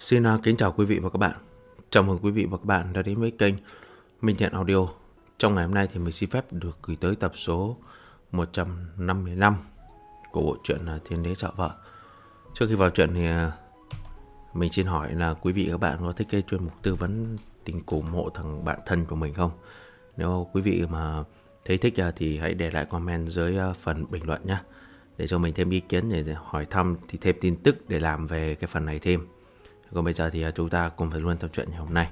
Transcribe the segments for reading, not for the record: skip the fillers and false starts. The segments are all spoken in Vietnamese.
Xin kính chào quý vị và các bạn. Chào mừng quý vị và các bạn đã đến với kênh Minh Thiện Audio. Trong ngày hôm nay thì mình xin phép được gửi tới tập số 155 của bộ truyện Thiên Đế Sợ Vợ. Trước khi vào truyện thì mình xin hỏi là quý vị và các bạn có thích cái chuyên mục tư vấn tình cảm ủng hộ thằng bạn thân của mình không? Nếu quý vị mà thấy thích thì hãy để lại comment dưới phần bình luận nhé, để cho mình thêm ý kiến để hỏi thăm thì thêm tin tức để làm về cái phần này thêm. Còn bây giờ thì chúng ta cùng phải luôn tập truyện ngày hôm nay.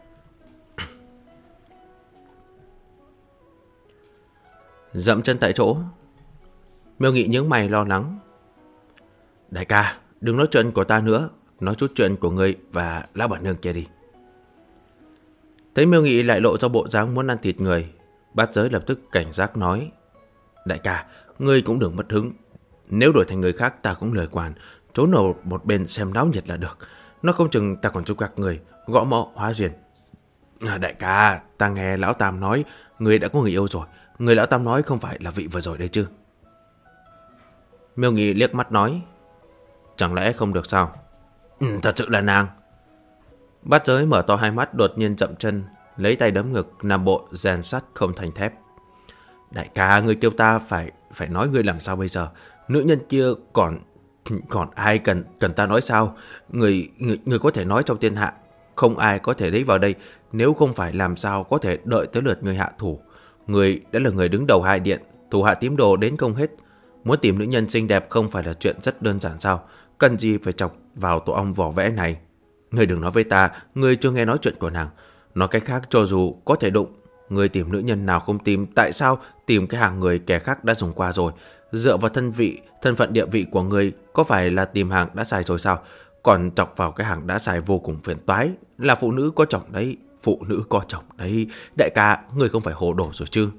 Dậm chân tại chỗ, Miêu Nghị nhướng mày lo lắng. Đại ca, đừng nói chuyện của ta nữa, nói chút chuyện của ngươi và lão bản nương kia đi. Thấy Miêu Nghị lại lộ ra bộ dáng muốn ăn thịt người, Bát Giới lập tức cảnh giác nói. Đại ca, ngươi cũng đừng mất hứng. Nếu đổi thành người khác ta cũng lời quản, trốn ở một bên xem náo nhiệt là được. Nó không chừng ta còn giúp các người gõ mõ hóa duyên. Đại ca, ta nghe lão Tam nói người đã có người yêu rồi. Người lão Tam nói không phải là vị vừa rồi đấy chứ? Miêu Nghị liếc mắt nói. Chẳng lẽ không được sao? Thật sự là nàng. Bát Giới mở to hai mắt, đột nhiên dậm chân, lấy tay đấm ngực, làm bộ rèn sắt không thành thép. Đại ca, người kêu ta phải nói ngươi làm sao bây giờ? Nữ nhân kia còn ai cần ta nói sao? Người có thể nói trong thiên hạ, không ai có thể lấy vào đây. Nếu không phải làm sao có thể đợi tới lượt người hạ thủ. Người đã là người đứng đầu hai điện, thủ hạ tím đồ đến không hết. Muốn tìm nữ nhân xinh đẹp không phải là chuyện rất đơn giản sao? Cần gì phải chọc vào tổ ong vỏ vẽ này? Người đừng nói với ta, người chưa nghe nói chuyện của nàng. Nói cách khác, cho dù có thể đụng, người tìm nữ nhân nào không tìm, tại sao tìm cái hàng người kẻ khác đã dùng qua rồi? Dựa vào thân phận địa vị của người, có phải là tìm hàng đã xài rồi sao? Còn chọc vào cái hàng đã xài vô cùng phiền toái. Là phụ nữ có chồng đấy, phụ nữ có chồng đấy. Đại ca, người không phải hồ đồ rồi chứ?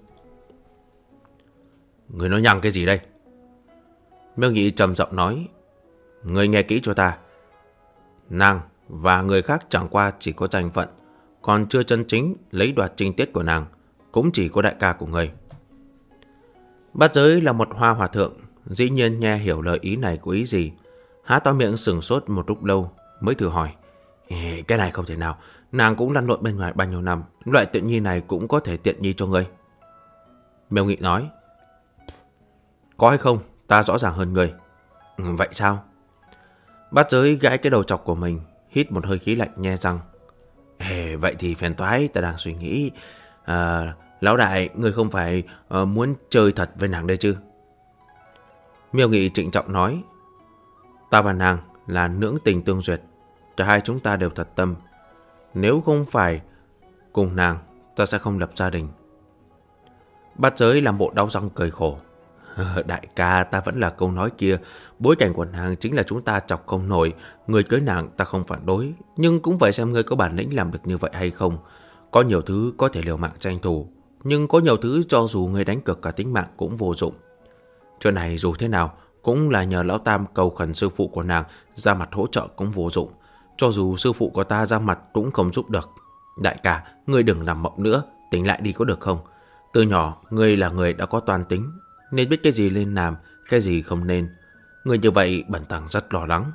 Người nói nhăng cái gì đây? Miêu Nghị trầm giọng nói. Người nghe kỹ cho ta. Nàng và người khác chẳng qua chỉ có danh phận, còn chưa chân chính lấy đoạt trinh tiết của nàng, cũng chỉ có đại ca của người. Bát Giới là một hoa hòa thượng, dĩ nhiên nghe hiểu lời ý này của ý gì. Há to miệng sừng sốt một lúc lâu mới thử hỏi. Cái này không thể nào, nàng cũng lăn lộn bên ngoài bao nhiêu năm, loại tiện nhi này cũng có thể tiện nhi cho ngươi. Miêu Nghị nói. Có hay không, ta rõ ràng hơn ngươi. Vậy sao? Bát Giới gãi cái đầu chọc của mình, hít một hơi khí lạnh nhe răng. Vậy thì phiền toái, ta đang suy nghĩ. Lão đại, ngươi không phải muốn chơi thật với nàng đây chứ? Miêu Nghị trịnh trọng nói. Ta và nàng là nưỡng tình tương duyệt, cả hai chúng ta đều thật tâm. Nếu không phải cùng nàng, ta sẽ không lập gia đình. Bát Giới làm bộ đau răng cười khổ. Đại ca, ta vẫn là câu nói kia. Bối cảnh của nàng chính là chúng ta chọc không nổi. Người cưới nàng ta không phản đối, nhưng cũng phải xem ngươi có bản lĩnh làm được như vậy hay không. Có nhiều thứ có thể liều mạng tranh thủ, nhưng có nhiều thứ cho dù ngươi đánh cược cả tính mạng cũng vô dụng. Chuyện này dù thế nào cũng là nhờ lão Tam cầu khẩn sư phụ của nàng ra mặt hỗ trợ cũng vô dụng. Cho dù sư phụ của ta ra mặt cũng không giúp được. Đại ca, ngươi đừng làm mộng nữa, tỉnh lại đi có được không? Từ nhỏ ngươi là người đã có toan tính, nên biết cái gì nên làm, cái gì không nên. Người như vậy bần tăng rất lo lắng.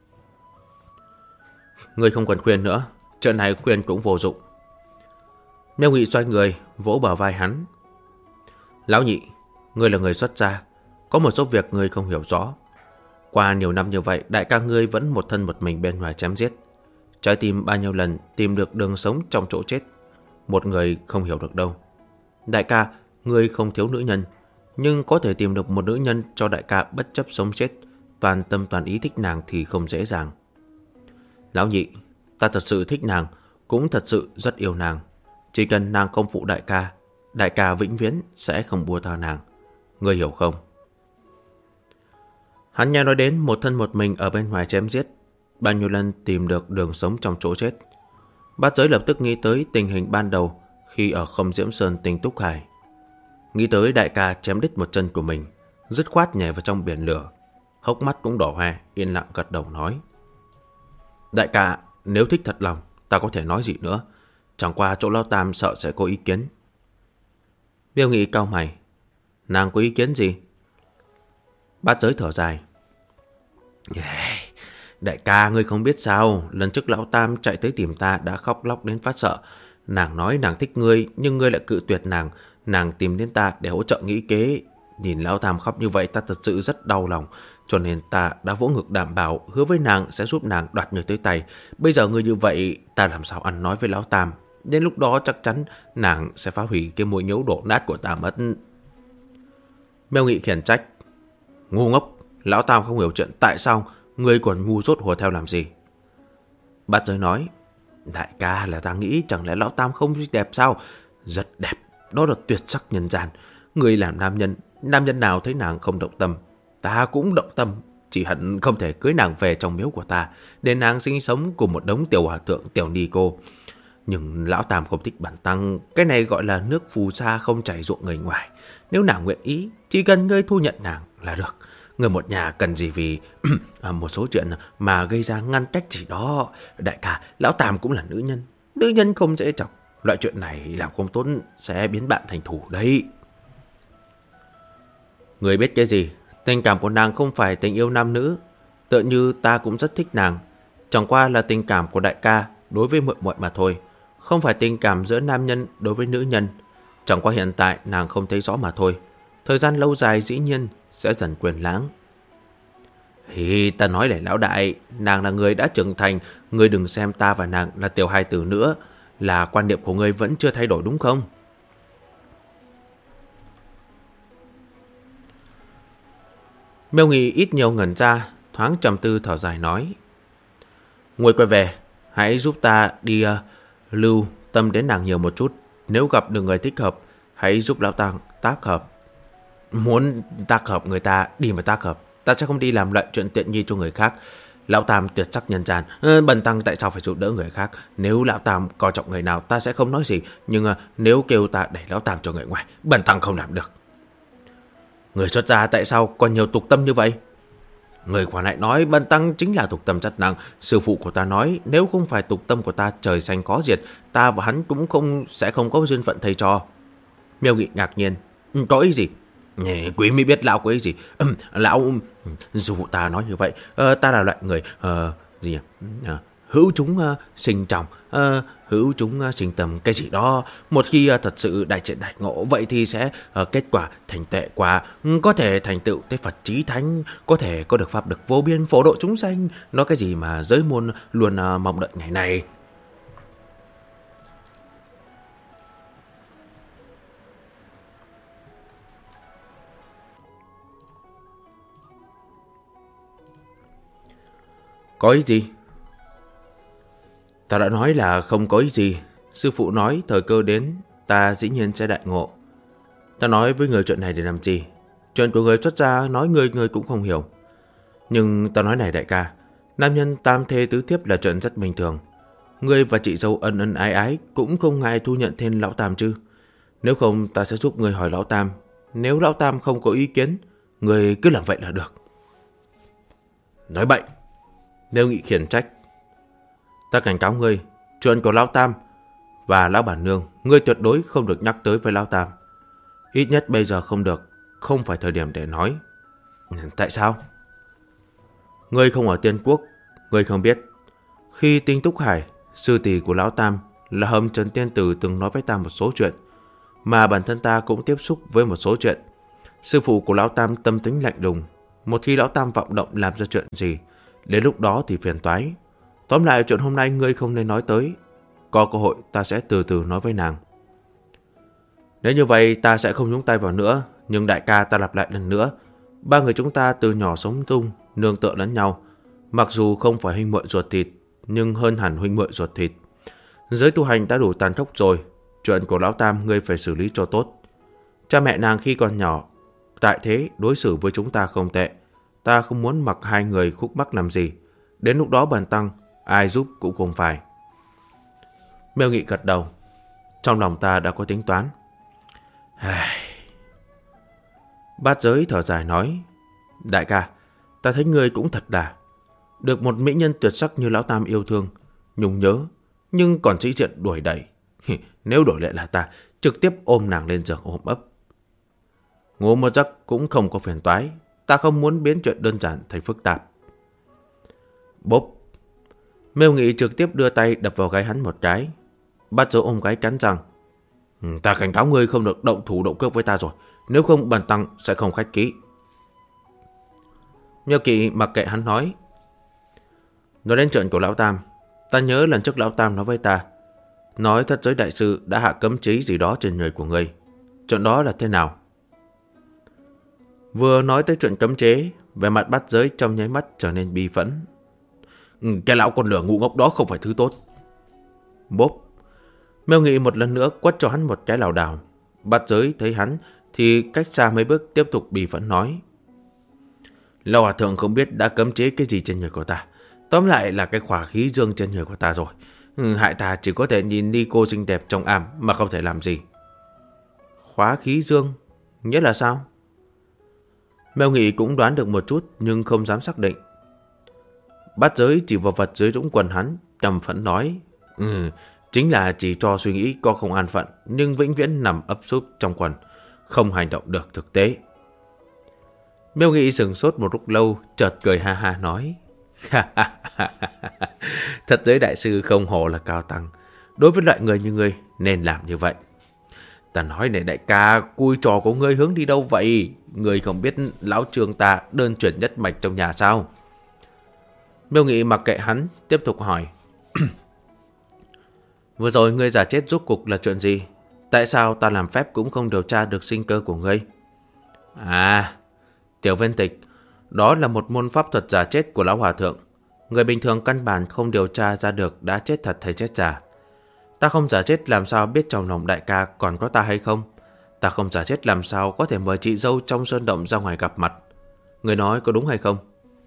Người không cần khuyên nữa, chuyện này khuyên cũng vô dụng. Miêu Nghị xoay người, vỗ bờ vai hắn. Lão Nhị, ngươi là người xuất gia, có một số việc ngươi không hiểu rõ. Qua nhiều năm như vậy, đại ca ngươi vẫn một thân một mình bên ngoài chém giết. Trái tim bao nhiêu lần tìm được đường sống trong chỗ chết, một người không hiểu được đâu. Đại ca, ngươi không thiếu nữ nhân, nhưng có thể tìm được một nữ nhân cho đại ca bất chấp sống chết, toàn tâm toàn ý thích nàng thì không dễ dàng. Lão Nhị, ta thật sự thích nàng, cũng thật sự rất yêu nàng. Chỉ cần nàng không phụ đại ca vĩnh viễn sẽ không buông tha nàng. Ngươi hiểu không? Hắn nghe nói đến một thân một mình ở bên ngoài chém giết, bao nhiêu lần tìm được đường sống trong chỗ chết. Bát Giới lập tức nghĩ tới tình hình ban đầu khi ở Không Diễm Sơn tỉnh Túc Hải. Nghĩ tới đại ca chém đứt một chân của mình, dứt khoát nhảy vào trong biển lửa. Hốc mắt cũng đỏ hoe, yên lặng gật đầu nói. Đại ca, nếu thích thật lòng, ta có thể nói gì nữa. Chẳng qua chỗ lão Tam sợ sẽ có ý kiến. Miêu Nghị cau mày. Nàng có ý kiến gì? Bát Giới thở dài. Đại ca, ngươi không biết sao, lần trước lão Tam chạy tới tìm ta đã khóc lóc đến phát sợ. Nàng nói nàng thích ngươi, nhưng ngươi lại cự tuyệt nàng. Nàng tìm đến ta để hỗ trợ nghĩ kế. Nhìn lão Tam khóc như vậy ta thật sự rất đau lòng. Cho nên ta đã vỗ ngực đảm bảo hứa với nàng sẽ giúp nàng đoạt ngươi tới tay. Bây giờ ngươi như vậy, ta làm sao ăn nói với lão Tam. Đến lúc đó chắc chắn nàng sẽ phá hủy cái môi nhấu đổ nát của ta mất. Mêu Nghị khiển trách. Ngu ngốc, lão Tam không hiểu chuyện tại sao ngươi còn ngu dốt hùa theo làm gì. Bát Giới nói. Đại ca, là ta nghĩ chẳng lẽ lão Tam không đẹp sao? Rất đẹp, đó là tuyệt sắc nhân gian. Ngươi làm nam nhân nào thấy nàng không động tâm? Ta cũng động tâm, chỉ hận không thể cưới nàng về trong miếu của ta, để nàng sinh sống cùng một đống tiểu hòa thượng, tiểu ni cô. Nhưng lão Tam không thích bản tăng, cái này gọi là nước phù sa không chảy ruộng người ngoài. Nếu nàng nguyện ý, chỉ cần ngươi thu nhận nàng là được. Người một nhà cần gì vì một số chuyện mà gây ra ngăn cách gì đó. Đại ca, lão Tam cũng là nữ nhân. Nữ nhân không dễ chọc. Loại chuyện này làm không tốt sẽ biến bạn thành thù đấy. Người biết cái gì? Tình cảm của nàng không phải tình yêu nam nữ. Tựa như ta cũng rất thích nàng. Chẳng qua là tình cảm của đại ca đối với muội muội mà thôi. Không phải tình cảm giữa nam nhân đối với nữ nhân. Chẳng qua hiện tại nàng không thấy rõ mà thôi. Thời gian lâu dài dĩ nhiên sẽ dần quên lãng. Thì ta nói lại lão đại, nàng là người đã trưởng thành, ngươi đừng xem ta và nàng là tiểu hài tử nữa, là quan niệm của ngươi vẫn chưa thay đổi đúng không? Mêu Nghị ít nhiều ngẩn ra, thoáng trầm tư thở dài nói. Ngươi quay về, hãy giúp ta đi lưu tâm đến nàng nhiều một chút. Nếu gặp được người thích hợp, hãy giúp lão Tam tác hợp. Muốn tác hợp người ta, đi mà tác hợp. Ta sẽ không đi làm lợi chuyện tiện nghi cho người khác. Lão Tam tuyệt sắc nhân gian, bần tăng tại sao phải giúp đỡ người khác? Nếu lão Tam coi trọng người nào ta sẽ không nói gì, nhưng nếu kêu ta đẩy lão Tam cho người ngoài, bần tăng không làm được. Người xuất gia tại sao còn nhiều tục tâm như vậy? Người quả lại nói bần tăng chính là tục tâm chất nặng. Sư phụ của ta nói nếu không phải tục tâm của ta trời xanh có diệt, ta và hắn cũng sẽ không có duyên phận thầy trò. Miêu Nghị ngạc nhiên. Có ý gì? Quý mới biết lão có ý gì. Lão, dù ta nói như vậy, ta là loại người gì nhỉ? Hữu chúng sinh trọng, hữu chúng sinh tầm cái gì đó. Một khi thật sự đại triệt đại ngộ, vậy thì sẽ kết quả thành tệ quả, có thể thành tựu tới Phật chí thánh, có thể có được pháp lực vô biên phổ độ chúng sanh. Nói cái gì mà giới môn luôn mong đợi ngày này. Có ý gì? Ta đã nói là không có ý gì. Sư phụ nói thời cơ đến, ta dĩ nhiên sẽ đại ngộ. Ta nói với người chuyện này để làm gì? Chuyện của người xuất gia nói người cũng không hiểu. Nhưng ta nói này đại ca, nam nhân tam thê tứ thiếp là chuyện rất bình thường. Ngươi và chị dâu ân ân ái ái cũng không ngại thu nhận thêm lão Tam chứ. Nếu không ta sẽ giúp ngươi hỏi lão Tam. Nếu lão Tam không có ý kiến, ngươi cứ làm vậy là được. Nói bậy. Nếu Nghị khiển trách. Ta cảnh cáo ngươi, chuyện của lão Tam và lão bản nương, ngươi tuyệt đối không được nhắc tới với lão Tam. Ít nhất bây giờ không được, không phải thời điểm để nói. Tại sao? Ngươi không ở Tiên Quốc, ngươi không biết. Khi Tinh Túc Hải, sư tỷ của lão Tam là Hồng Trần Tiên Tử từng nói với ta một số chuyện, mà bản thân ta cũng tiếp xúc với một số chuyện. Sư phụ của lão Tam tâm tính lạnh lùng, một khi lão Tam vọng động làm ra chuyện gì, đến lúc đó thì phiền toái. Tóm lại chuyện hôm nay ngươi không nên nói tới. Có cơ hội ta sẽ từ từ nói với nàng. Nếu như vậy ta sẽ không nhúng tay vào nữa. Nhưng đại ca, ta lặp lại lần nữa, ba người chúng ta từ nhỏ sống chung, nương tựa lẫn nhau. Mặc dù không phải huynh muội ruột thịt, nhưng hơn hẳn huynh muội ruột thịt. Giới tu hành đã đủ tàn khốc rồi. Chuyện của lão Tam ngươi phải xử lý cho tốt. Cha mẹ nàng khi còn nhỏ tại thế đối xử với chúng ta không tệ. Ta không muốn mặc hai người khúc mắc làm gì. Đến lúc đó bần tăng ai giúp cũng không phải. Mêu Nghị gật đầu. Trong lòng ta đã có tính toán. Bát Giới thở dài nói. Đại ca, ta thấy ngươi cũng thật đà. Được một mỹ nhân tuyệt sắc như lão Tam yêu thương, nhung nhớ, nhưng còn sĩ diện đuổi đẩy. Nếu đổi lại là ta, trực tiếp ôm nàng lên giường ôm ấp. Ngủ một giấc cũng không có phiền toái. Ta không muốn biến chuyện đơn giản thành phức tạp. Bốp! Miêu Nghị trực tiếp đưa tay đập vào gáy hắn một cái. Bát Giới ôm gáy cắn răng. Ta cảnh cáo ngươi không được động thủ động cước với ta rồi. Nếu không bần tăng sẽ không khách khí. Miêu Kỵ mặc kệ hắn nói. Nói đến chuyện của Lão Tam, ta nhớ lần trước Lão Tam nói với ta, nói Thất Giới Đại Sư đã hạ cấm chế gì đó trên người của ngươi. Chuyện đó là thế nào? Vừa nói tới chuyện cấm chế, vẻ mặt Bát Giới trong nháy mắt trở nên bi phẫn. Cái lão con lửa ngu ngốc đó không phải thứ tốt. Bốp! Miêu Nghị một lần nữa quất cho hắn một cái lảo đảo. Bát Giới thấy hắn thì cách xa mấy bước tiếp tục bi phẫn nói. Lão Hòa Thượng không biết đã cấm chế cái gì trên người của ta. Tóm lại là cái khỏa khí dương trên người của ta rồi. Hại ta chỉ có thể nhìn đi cô xinh đẹp trong am mà không thể làm gì. Khóa khí dương? Nghĩa là sao? Miêu Nghị cũng đoán được một chút nhưng không dám xác định. Bát Giới chỉ vào vật dưới đũng quần hắn, trầm phẫn nói. Chính là chỉ cho suy nghĩ có không an phận, nhưng vĩnh viễn nằm ấp súp trong quần, không hành động được thực tế. Miêu Nghị sừng sốt một lúc lâu, chợt cười ha ha nói. Thất Giới Đại Sư không hổ là cao tăng. Đối với loại người như ngươi nên làm như vậy. Ta nói này đại ca, cùi trò của ngươi hướng đi đâu vậy? Ngươi không biết lão Trương ta đơn chuyển nhất mạch trong nhà sao? Miêu Nghị mặc kệ hắn, tiếp tục hỏi. Vừa rồi ngươi giả chết rốt cuộc là chuyện gì? Tại sao ta làm phép cũng không điều tra được sinh cơ của ngươi? À, Tiểu Viên Tịch, đó là một môn pháp thuật giả chết của Lão Hòa Thượng. Người bình thường căn bản không điều tra ra được đã chết thật hay chết giả. Ta không giả chết làm sao biết trong lòng đại ca còn có ta hay không? Ta không giả chết làm sao có thể mời chị dâu trong sơn động ra ngoài gặp mặt? Người nói có đúng hay không?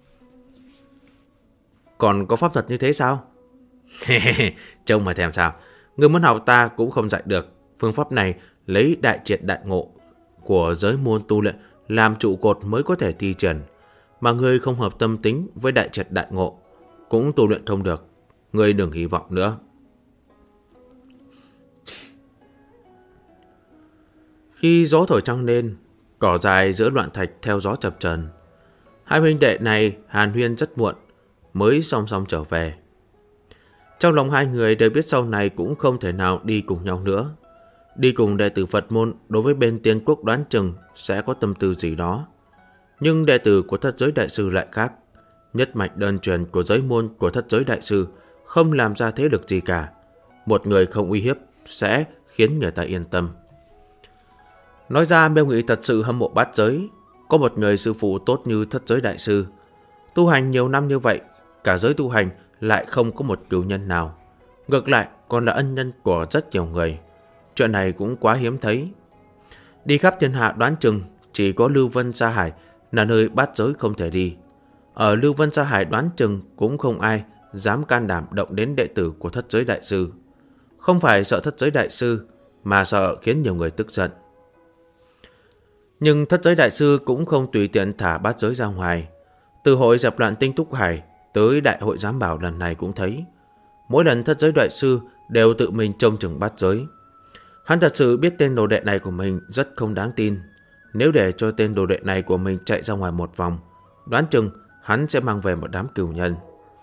Còn có pháp thuật như thế sao? Trông mà thèm sao. Người muốn học ta cũng không dạy được. Phương pháp này lấy đại triệt đại ngộ của giới môn tu luyện làm trụ cột mới có thể thi triển. Mà người không hợp tâm tính với đại triệt đại ngộ cũng tu luyện không được. Người đừng hy vọng nữa. Khi gió thổi trăng lên, cỏ dài giữa loạn thạch theo gió chập chờn. Hai huynh đệ này hàn huyên rất muộn mới song song trở về. Trong lòng hai người đều biết sau này cũng không thể nào đi cùng nhau nữa. Đi cùng đệ tử Phật môn đối với bên Tiên Quốc đoán chừng sẽ có tâm tư gì đó. Nhưng đệ tử của Thất Giới Đại Sư lại khác. Nhất mạch đơn truyền của giới môn của Thất Giới Đại Sư không làm ra thế lực gì cả. Một người không uy hiếp sẽ khiến người ta yên tâm. Nói ra Miêu Nghị thật sự hâm mộ Bát Giới. Có một người sư phụ tốt như Thất Giới Đại Sư. Tu hành nhiều năm như vậy, cả giới tu hành lại không có một cửu nhân nào. Ngược lại còn là ân nhân của rất nhiều người. Chuyện này cũng quá hiếm thấy. Đi khắp thiên hạ đoán chừng chỉ có Lưu Vân Sa Hải là nơi Bát Giới không thể đi. Ở Lưu Vân Sa Hải đoán chừng cũng không ai dám can đảm động đến đệ tử của Thất Giới Đại Sư. Không phải sợ Thất Giới Đại Sư, mà sợ khiến nhiều người tức giận. Nhưng Thất Giới Đại Sư cũng không tùy tiện thả Bát Giới ra ngoài. Từ hội dẹp loạn Tinh Túc Hải tới đại hội giám bảo lần này cũng thấy. Mỗi lần Thất Giới Đại Sư đều tự mình trông chừng Bát Giới. Hắn thật sự biết tên đồ đệ này của mình rất không đáng tin. Nếu để cho tên đồ đệ này của mình chạy ra ngoài một vòng, đoán chừng hắn sẽ mang về một đám cừu nhân.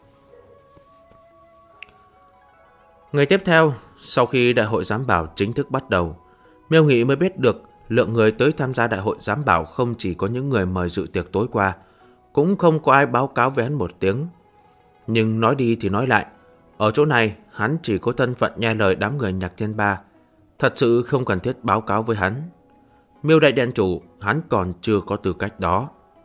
Ngày tiếp theo, sau khi đại hội giám bảo chính thức bắt đầu, Miêu Nghị mới biết được lượng người tới tham gia đại hội giám bảo không chỉ có những người mời dự tiệc tối qua, cũng không có ai báo cáo với hắn một tiếng. Nhưng nói đi thì nói lại, ở chỗ này hắn chỉ có thân phận nghe lời đám người Nhạc Thiên Ba, thật sự không cần thiết báo cáo với hắn. Miêu Đại Điện Chủ hắn còn chưa có tư cách đó.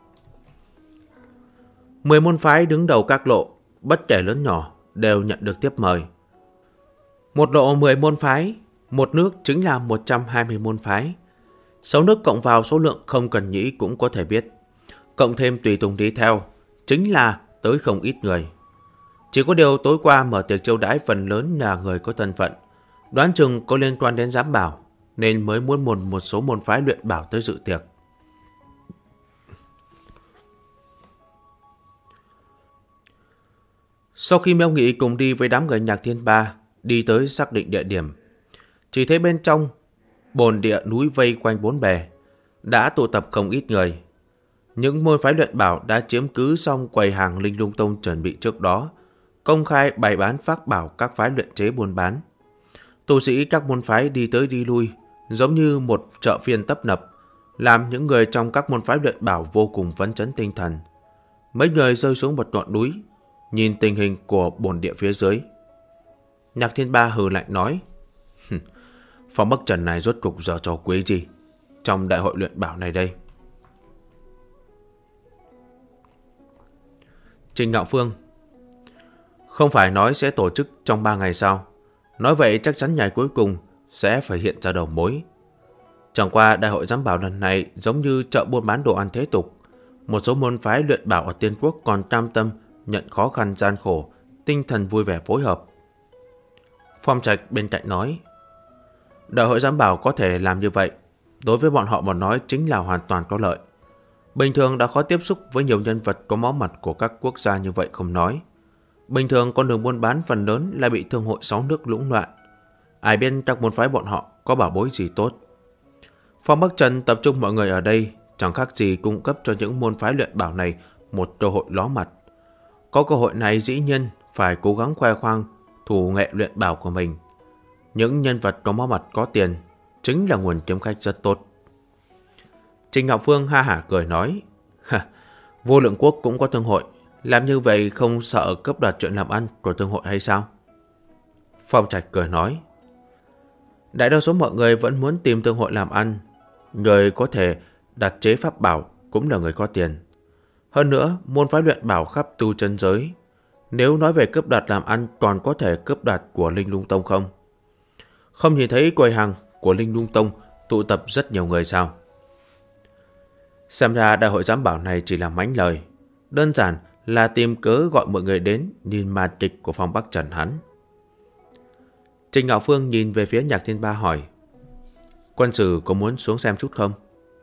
10 môn phái đứng đầu các lộ, bất kể lớn nhỏ, đều nhận được tiếp mời. Một lộ 10 môn phái, một nước chính là 120 môn phái. 6 nước cộng vào số lượng không cần nghĩ cũng có thể biết. Cộng thêm tùy tùng đi theo, chính là tới không ít người. Chỉ có điều tối qua mở tiệc chiêu đãi phần lớn là người có thân phận, đoán chừng có liên quan đến giám bảo, nên mới muốn một số môn phái luyện bảo tới dự tiệc. Sau khi Miêu Nghị cùng đi với đám người Nhạc Thiên Ba đi tới xác định địa điểm, chỉ thấy bên trong bồn địa núi vây quanh bốn bề đã tụ tập không ít người. Những môn phái luyện bảo đã chiếm cứ xong quầy hàng Linh Lung Tông chuẩn bị trước đó, công khai bày bán phác bảo các phái luyện chế buôn bán. Tu sĩ các môn phái đi tới đi lui, giống như một chợ phiên tấp nập, làm những người trong các môn phái luyện bảo vô cùng phấn chấn tinh thần. Mấy người rơi xuống một ngọn núi, nhìn tình hình của bồn địa phía dưới. Nhạc Thiên Ba hừ lạnh nói, Phong Bắc Trần này rốt cục giờ trò quỷ gì trong đại hội luyện bảo này đây? Trình Ngạo Phương, không phải nói sẽ tổ chức trong 3 ngày sao? Nói vậy chắc chắn ngày cuối cùng sẽ phải hiện ra đầu mối. Chẳng qua đại hội giám bảo lần này giống như chợ buôn bán đồ ăn thế tục. Một số môn phái luyện bảo ở Tiên Quốc còn cam tâm nhận khó khăn gian khổ, tinh thần vui vẻ phối hợp. Phong Trạch bên cạnh nói, đại hội giám bảo có thể làm như vậy, đối với bọn họ mà nói chính là hoàn toàn có lợi. Bình thường đã khó tiếp xúc với nhiều nhân vật có máu mặt của các quốc gia như vậy không nói. Bình thường con đường buôn bán phần lớn lại bị thương hội 6 nước lũng loạn. Ai biết các môn phái bọn họ có bảo bối gì tốt. Phong Bắc Trần tập trung mọi người ở đây chẳng khác gì cung cấp cho những môn phái luyện bảo này một cơ hội ló mặt. Có cơ hội này dĩ nhiên phải cố gắng khoe khoang thủ nghệ luyện bảo của mình. Những nhân vật có máu mặt có tiền chính là nguồn kiếm khách rất tốt. Trình Ngạo Phương ha hả cười nói, Vô Lượng Quốc cũng có thương hội, làm như vậy không sợ cướp đoạt chuyện làm ăn của thương hội hay sao? Phong Trạch cười nói, đại đa số mọi người vẫn muốn tìm thương hội làm ăn. Người có thể đặt chế pháp bảo cũng là người có tiền. Hơn nữa, môn phái luyện bảo khắp tu chân giới. Nếu nói về cướp đoạt làm ăn còn có thể cướp đoạt của Linh Lung Tông không? Không nhìn thấy quầy hàng của Linh Lung Tông tụ tập rất nhiều người sao? Xem ra đại hội giám bảo này chỉ là mánh lời. Đơn giản là tìm cớ gọi mọi người đến nhìn màn kịch của Phong Bắc Trần hắn. Trình Ngạo Phương nhìn về phía Nhạc Thiên Ba hỏi, quân sử có muốn xuống xem chút không?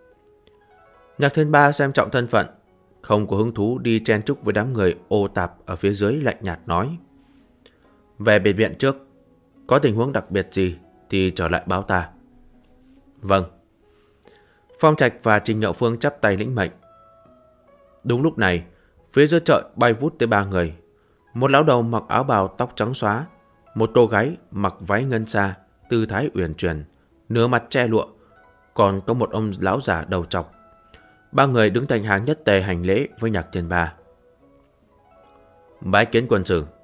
Nhạc Thiên Ba xem trọng thân phận, không có hứng thú đi chen chúc với đám người ô tạp ở phía dưới, lạnh nhạt nói, về biệt viện trước, có tình huống đặc biệt gì thì trở lại báo ta. Vâng. Phong Trạch và Trình Ngạo Phương chắp tay lĩnh mệnh. Đúng lúc này, phía dưới chợ bay vút tới 3 người. Một lão đầu mặc áo bào tóc trắng xóa, một cô gái mặc váy ngân sa, tư thái uyển chuyển, nửa mặt che lụa, còn có một ông lão già đầu trọc. 3 người đứng thành hàng nhất tề hành lễ với Nhạc Thiên Ba. Bái kiến quân sử.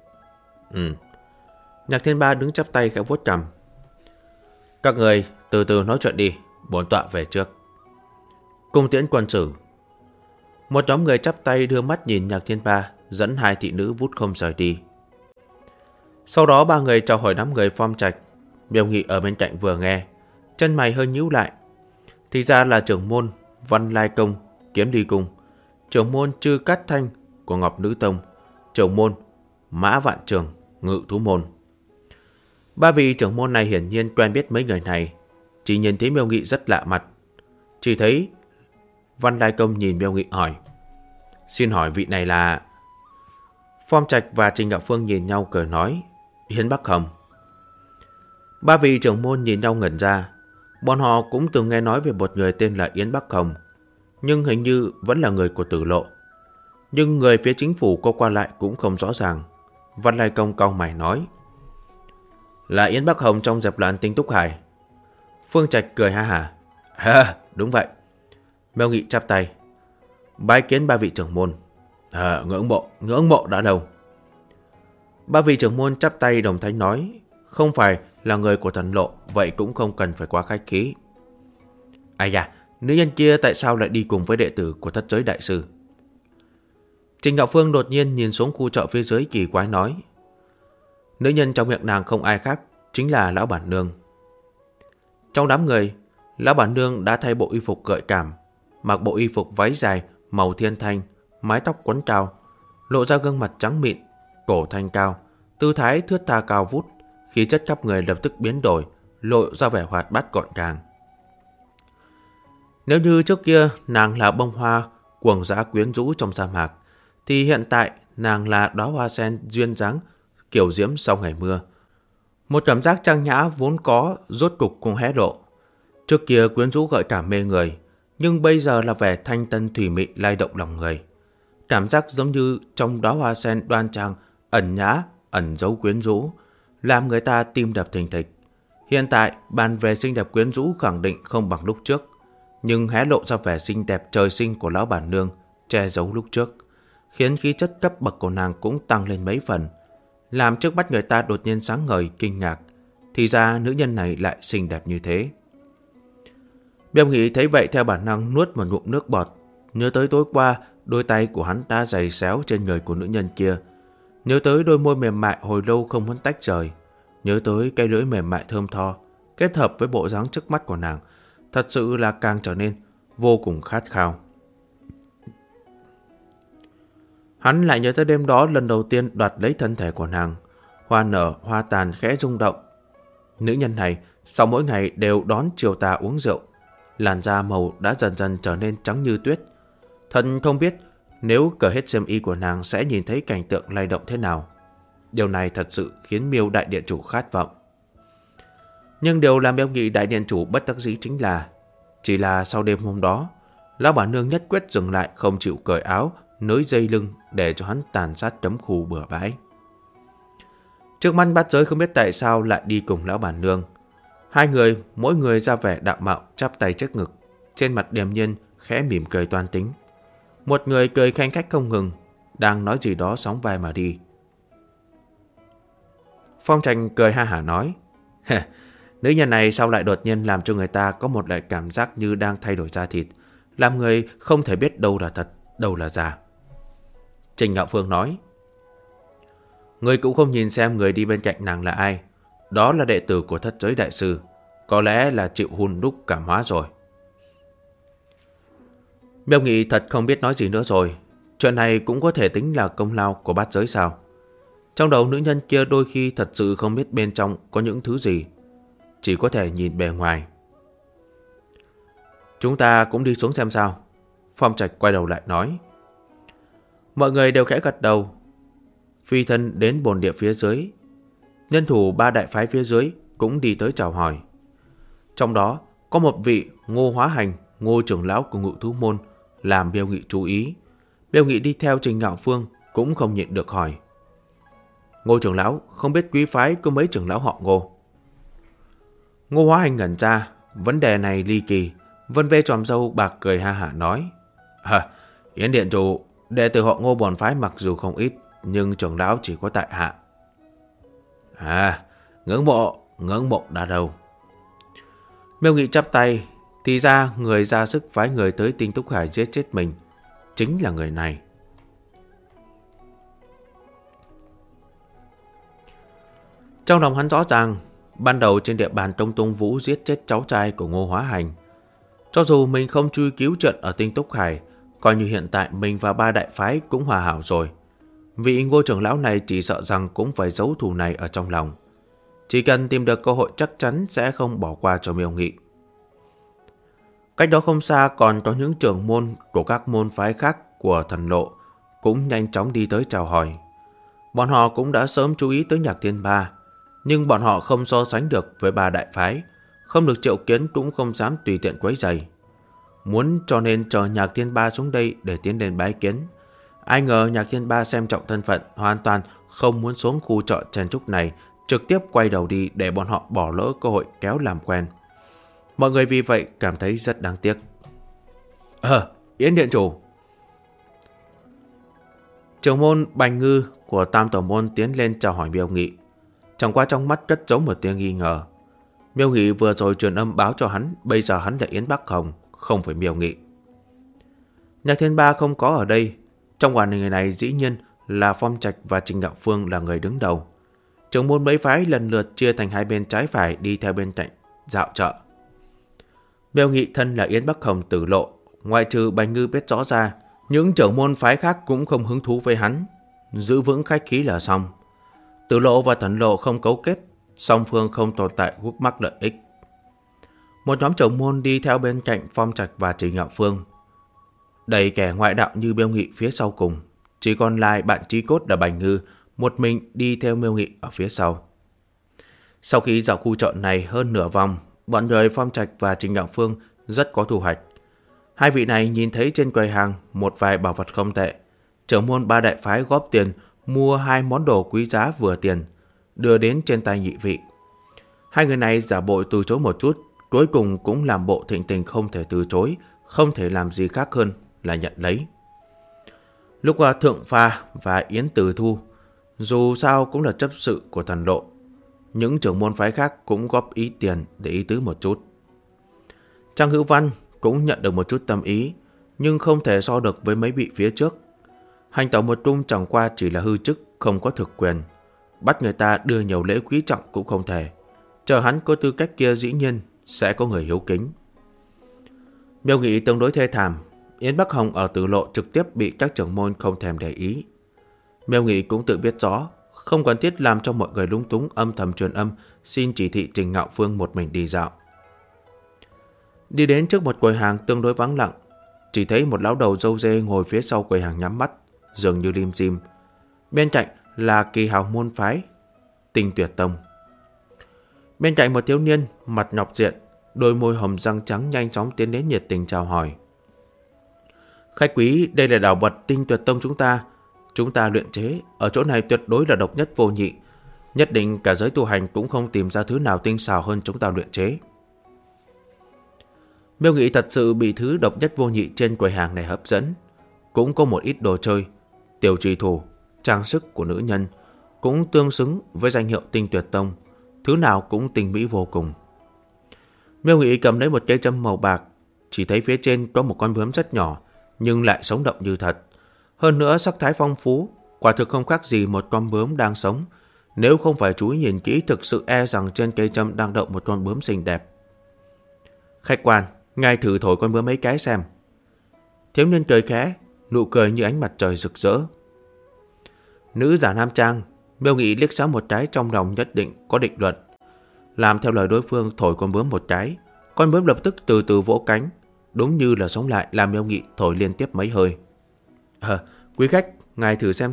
Nhạc Thiên Ba đứng chắp tay khẽ vuốt cằm. Các người từ từ nói chuyện đi, bổn tọa về trước. Cung tiễn quân sử. Một nhóm người chắp tay đưa mắt nhìn Nhạc Thiên Ba dẫn 2 thị nữ vút không rời đi. Sau đó 3 người chào hỏi đám người Phong Trạch. Miêu Nghị ở bên cạnh vừa nghe, chân mày hơi nhíu lại. Thì ra là trưởng môn Văn Lai Công, Kiếm Ly Cung, trưởng môn Trư Cát Thanh của Ngọc Nữ Tông, trưởng môn Mã Vạn Trường, Ngự Thú Môn. 3 vị trưởng môn này hiển nhiên quen biết mấy người này, chỉ nhìn thấy Miêu Nghị rất lạ mặt. Chỉ thấy Văn Lai Công nhìn Miêu Nghị hỏi, xin hỏi vị này là... Phong Trạch và Trình Ngạo Phương nhìn nhau cười nói, Yến Bắc Hồng. 3 vị trưởng môn nhìn nhau ngẩn ra. Bọn họ cũng từng nghe nói về một người tên là Yến Bắc Hồng, nhưng hình như vẫn là người của Tử Lộ. Nhưng người phía chính phủ có qua lại cũng không rõ ràng. Văn Lai Công cau mày nói, là Yến Bắc Hồng trong dẹp loạn Tinh Túc Hải. Phương Trạch cười ha hả, đúng vậy. Miêu Nghị chắp tay, bái kiến 3 vị trưởng môn. Ngưỡng mộ đã lâu. 3 vị trưởng môn chắp tay đồng thanh nói, không phải là người của Thần Lộ, vậy cũng không cần phải quá khách khí. Ai da, nữ nhân kia tại sao lại đi cùng với đệ tử của Thất Giới Đại Sư? Trình Ngạo Phương đột nhiên nhìn xuống khu chợ phía dưới kỳ quái nói, nữ nhân trong miệng nàng không ai khác, chính là Lão Bản Nương. Trong đám người, Lão Bản Nương đã thay bộ y phục gợi cảm, mặc bộ y phục váy dài màu thiên thanh, mái tóc quấn cao, lộ ra gương mặt trắng mịn, cổ thanh cao, tư thái thướt tha cao vút, khí chất khắp người lập tức biến đổi, lộ ra vẻ hoạt bát gọn gàng. Nếu như trước kia nàng là bông hoa cuồng dã quyến rũ trong sa mạc, thì hiện tại nàng là đóa hoa sen duyên dáng kiểu diễm sau ngày mưa. Một cảm giác trang nhã vốn có rốt cục cũng hé lộ. Trước kia quyến rũ gợi cảm mê người, nhưng bây giờ là vẻ thanh tân thủy mị lay động lòng người. Cảm giác giống như trong đóa hoa sen đoan trang, ẩn nhã, ẩn giấu quyến rũ, làm người ta tim đập thình thịch. Hiện tại, bàn về xinh đẹp quyến rũ khẳng định không bằng lúc trước, nhưng hé lộ ra vẻ xinh đẹp trời sinh của lão bản nương, che giấu lúc trước, khiến khí chất cấp bậc của nàng cũng tăng lên mấy phần, làm trước mắt người ta đột nhiên sáng ngời kinh ngạc. Thì ra nữ nhân này lại xinh đẹp như thế. Miêu Nghị thấy vậy theo bản năng nuốt một ngụm nước bọt, nhớ tới tối qua đôi tay của hắn đã giày xéo trên người của nữ nhân kia, nhớ tới đôi môi mềm mại hồi lâu không muốn tách rời, nhớ tới cái lưỡi mềm mại thơm tho, kết hợp với bộ dáng trước mắt của nàng, thật sự là càng trở nên vô cùng khát khao. Hắn lại nhớ tới đêm đó lần đầu tiên đoạt lấy thân thể của nàng, hoa nở hoa tàn khẽ rung động. Nữ nhân này sau mỗi ngày đều đón chiều tà uống rượu, làn da màu đã dần dần trở nên trắng như tuyết. Thần không biết nếu cởi hết xiêm y của nàng sẽ nhìn thấy cảnh tượng lay động thế nào. Điều này thật sự khiến Miêu đại điện chủ khát vọng. Nhưng điều làm Miêu Nghị đại điện chủ bất đắc dĩ chính là, chỉ là sau đêm hôm đó, lão bản nương nhất quyết dừng lại không chịu cởi áo, nới dây lưng để cho hắn tàn sát cấm khu bừa bãi. Trước mắt Bát Giới không biết tại sao lại đi cùng lão bản nương. Hai người mỗi người ra vẻ đạo mạo, chắp tay trước ngực, trên mặt điềm nhiên khẽ mỉm cười toan tính. Một người cười khanh khách không ngừng, đang nói gì đó sóng vai mà đi. Phong Tranh cười ha hả nói, nữ nhân này sao lại đột nhiên làm cho người ta có một loại cảm giác như đang thay đổi da thịt, làm người không thể biết đâu là thật, đâu là giả. Trình Ngạo Phương nói, người cũng không nhìn xem người đi bên cạnh nàng là ai. Đó là đệ tử của Thất Giới Đại Sư, có lẽ là chịu hun đúc cảm hóa rồi. Miêu Nghị thật không biết nói gì nữa rồi. Chuyện này cũng có thể tính là công lao của Bát Giới sao? Trong đầu nữ nhân kia đôi khi thật sự không biết bên trong có những thứ gì, chỉ có thể nhìn bề ngoài. Chúng ta cũng đi xuống xem sao. Phong Trạch quay đầu lại nói. Mọi người đều khẽ gật đầu. Phi thân đến bồn địa phía dưới. Nhân thủ ba đại phái phía dưới cũng đi tới chào hỏi. Trong đó có một vị Ngô Hóa Hành, Ngô trưởng lão của Ngự Thú Môn, làm Miêu Nghị chú ý. Miêu Nghị đi theo Trình Ngạo Phương cũng không nhịn được hỏi, Ngô trưởng lão, không biết quý phái có mấy trưởng lão họ Ngô? Ngô Hóa Hành ngẩn ra, vấn đề này ly kỳ, vân vê tròm râu bạc cười ha hả nói, Yến điện chủ, đệ tử họ Ngô bổn phái mặc dù không ít, nhưng trưởng lão chỉ có tại hạ. Ngưỡng mộ đã đâu. Miêu Nghị chắp tay, thì ra người ra sức phái người tới Tinh Túc Hải giết chết mình chính là người này. Trong lòng hắn rõ ràng, ban đầu trên địa bàn Tông Tung Vũ giết chết cháu trai của Ngô Hóa Hành. Cho dù mình không truy cứu chuyện ở Tinh Túc Hải, coi như hiện tại mình và ba đại phái cũng hòa hảo rồi. Vị Ngô trưởng lão này chỉ sợ rằng cũng phải giấu thù này ở trong lòng. Chỉ cần tìm được cơ hội chắc chắn sẽ không bỏ qua cho Miêu Nghị. Cách đó không xa còn có những trưởng môn của các môn phái khác của Thần Lộ cũng nhanh chóng đi tới chào hỏi. Bọn họ cũng đã sớm chú ý tới Nhạc Thiên Ba, nhưng bọn họ không so sánh được với ba đại phái, không được triệu kiến cũng không dám tùy tiện quấy rầy. Muốn cho nên chờ Nhạc Thiên Ba xuống đây để tiến đến bái kiến. Ai ngờ Nhạc Thiên Ba xem trọng thân phận, hoàn toàn không muốn xuống khu chợ chen chúc này, trực tiếp quay đầu đi để bọn họ bỏ lỡ cơ hội kéo làm quen. Mọi người vì vậy cảm thấy rất đáng tiếc. Yến điện chủ. Trưởng môn Bành Ngư của Tam Tổ Môn tiến lên chào hỏi Miêu Nghị. Chẳng qua trong mắt cất giấu một tiếng nghi ngờ. Miêu Nghị vừa rồi truyền âm báo cho hắn, bây giờ hắn là Yến Bắc Hồng, không phải Miêu Nghị. Nhạc Thiên Ba không có ở đây. Trong đoàn người này dĩ nhiên là Phong Trạch và Trình Ngạo Phương là người đứng đầu. Trưởng môn mấy phái lần lượt chia thành hai bên trái phải đi theo bên cạnh dạo chợ. Miêu Nghị thân là Yến Bắc Hồng tử lộ, ngoại trừ Bành Ngư biết rõ ra, những trưởng môn phái khác cũng không hứng thú với hắn, giữ vững khách khí là xong. Tử lộ và Thần Lộ không cấu kết, song phương không tồn tại khúc mắc lợi ích. Một nhóm trưởng môn đi theo bên cạnh Phong Trạch và Trình Ngạo Phương, đẩy kẻ ngoại đạo như Miêu Nghị phía sau cùng, chỉ còn lại bạn chí cốt là Bành Ngư, một mình đi theo Miêu Nghị ở phía sau. Sau khi dạo khu chợ này hơn nửa vòng, bọn người Phong Trạch và Trình Ngạo Phương rất có thu hoạch. Hai vị này nhìn thấy trên quầy hàng một vài bảo vật không tệ. Trưởng môn ba đại phái góp tiền mua 2 món đồ quý giá vừa tiền, đưa đến trên tay nhị vị. Hai người này giả bộ từ chối một chút, cuối cùng cũng làm bộ thịnh tình không thể từ chối, không thể làm gì khác hơn là nhận lấy. Lúc Thượng Pha và Yến Từ Thu, dù sao cũng là chấp sự của thần lộ, những trưởng môn phái khác cũng góp ý tiền để ý tứ một chút. Trang Hữu Văn cũng nhận được một chút tâm ý, nhưng không thể so được với mấy vị phía trước. Hành tẩu một tung chẳng qua chỉ là hư chức, không có thực quyền. Bắt người ta đưa nhiều lễ quý trọng cũng không thể. Chờ hắn có tư cách kia dĩ nhiên sẽ có người hiếu kính. Miêu Nghị tương đối thê thảm. Yến Bắc Hồng ở Tử Lộ trực tiếp bị các trưởng môn không thèm để ý. Miêu Nghị cũng tự biết rõ, không cần thiết làm cho mọi người lúng túng âm thầm truyền âm xin chỉ thị Trình Ngạo Phương một mình đi dạo. Đi đến trước một quầy hàng tương đối vắng lặng, chỉ thấy một lão đầu râu dê ngồi phía sau quầy hàng nhắm mắt, dường như lim dim. Bên cạnh là kỳ hào môn phái Tinh Tuyệt Tông. Bên cạnh một thiếu niên mặt nhọc diện, đôi môi hồng răng trắng nhanh chóng tiến đến nhiệt tình chào hỏi. Khách quý, đây là đảo vật Tinh Tuyệt Tông chúng ta luyện chế ở chỗ này tuyệt đối là độc nhất vô nhị, nhất định cả giới tu hành cũng không tìm ra thứ nào tinh xảo hơn chúng ta luyện chế. Miêu Nghị thật sự bị thứ độc nhất vô nhị trên quầy hàng này hấp dẫn. Cũng có một ít đồ chơi, tiểu trùy thủ, trang sức của nữ nhân, cũng tương xứng với danh hiệu Tinh Tuyệt Tông, thứ nào cũng tinh mỹ vô cùng. Miêu Nghị cầm lấy một cây châm màu bạc, chỉ thấy phía trên có một con bướm rất nhỏ, nhưng lại sống động như thật. Hơn nữa sắc thái phong phú, quả thực không khác gì một con bướm đang sống. Nếu không phải chú ý nhìn kỹ, thực sự e rằng trên cây châm đang đậu một con bướm xinh đẹp. Khách quan, ngài thử thổi con bướm mấy cái xem. Thiếu niên cười khẽ, nụ cười như ánh mặt trời rực rỡ. Nữ giả nam trang, Miêu Nghị liếc xéo một cái, trong lòng nhất định có định luận. Làm theo lời đối phương, thổi con bướm một cái, con bướm lập tức từ từ vỗ cánh, đúng như là sống lại, làm Miêu Nghị thổi liên tiếp mấy hơi. Quý khách, ngài thử xem.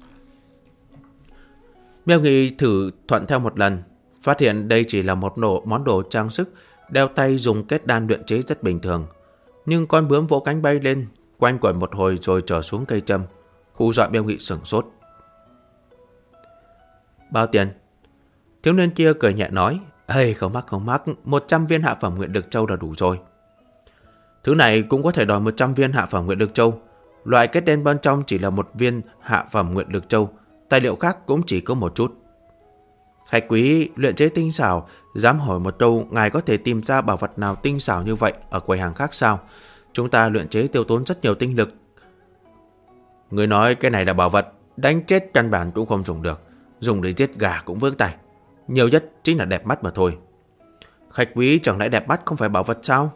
Miêu Nghị thử thuận theo một lần, phát hiện đây chỉ là một món đồ trang sức đeo tay dùng kết đan luyện chế rất bình thường. Nhưng con bướm vỗ cánh bay lên, quanh quẩn một hồi rồi trở xuống cây châm, hù dọa Miêu Nghị sửng sốt. Bao tiền? Thiếu niên kia cười nhẹ nói. Không mắc, 100 viên hạ phẩm nguyện lực châu là đủ rồi. Thứ này cũng có thể đòi 100 viên hạ phẩm nguyện lực châu. Loại kết đen bên trong chỉ là 1 viên hạ phẩm nguyện lực châu, tài liệu khác cũng chỉ có một chút. Khách quý, luyện chế tinh xảo, dám hỏi một câu, ngài có thể tìm ra bảo vật nào tinh xảo như vậy ở quầy hàng khác sao? Chúng ta luyện chế tiêu tốn rất nhiều tinh lực. Người nói cái này là bảo vật, đánh chết căn bản cũng không dùng được, dùng để giết gà cũng vướng tay, nhiều nhất chính là đẹp mắt mà thôi. Khách quý, chẳng lẽ đẹp mắt không phải bảo vật sao?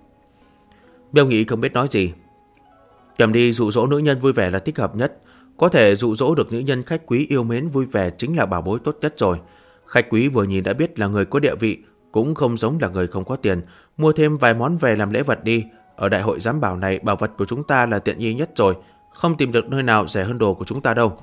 Miêu Nghị không biết nói gì. Cầm đi dụ dỗ nữ nhân vui vẻ là thích hợp nhất. Có thể dụ dỗ được nữ nhân khách quý yêu mến vui vẻ chính là bảo bối tốt nhất rồi. Khách quý vừa nhìn đã biết là người có địa vị, cũng không giống là người không có tiền. Mua thêm vài món về làm lễ vật đi. Ở đại hội giám bảo này, bảo vật của chúng ta là tiện nghi nhất rồi, không tìm được nơi nào rẻ hơn đồ của chúng ta đâu.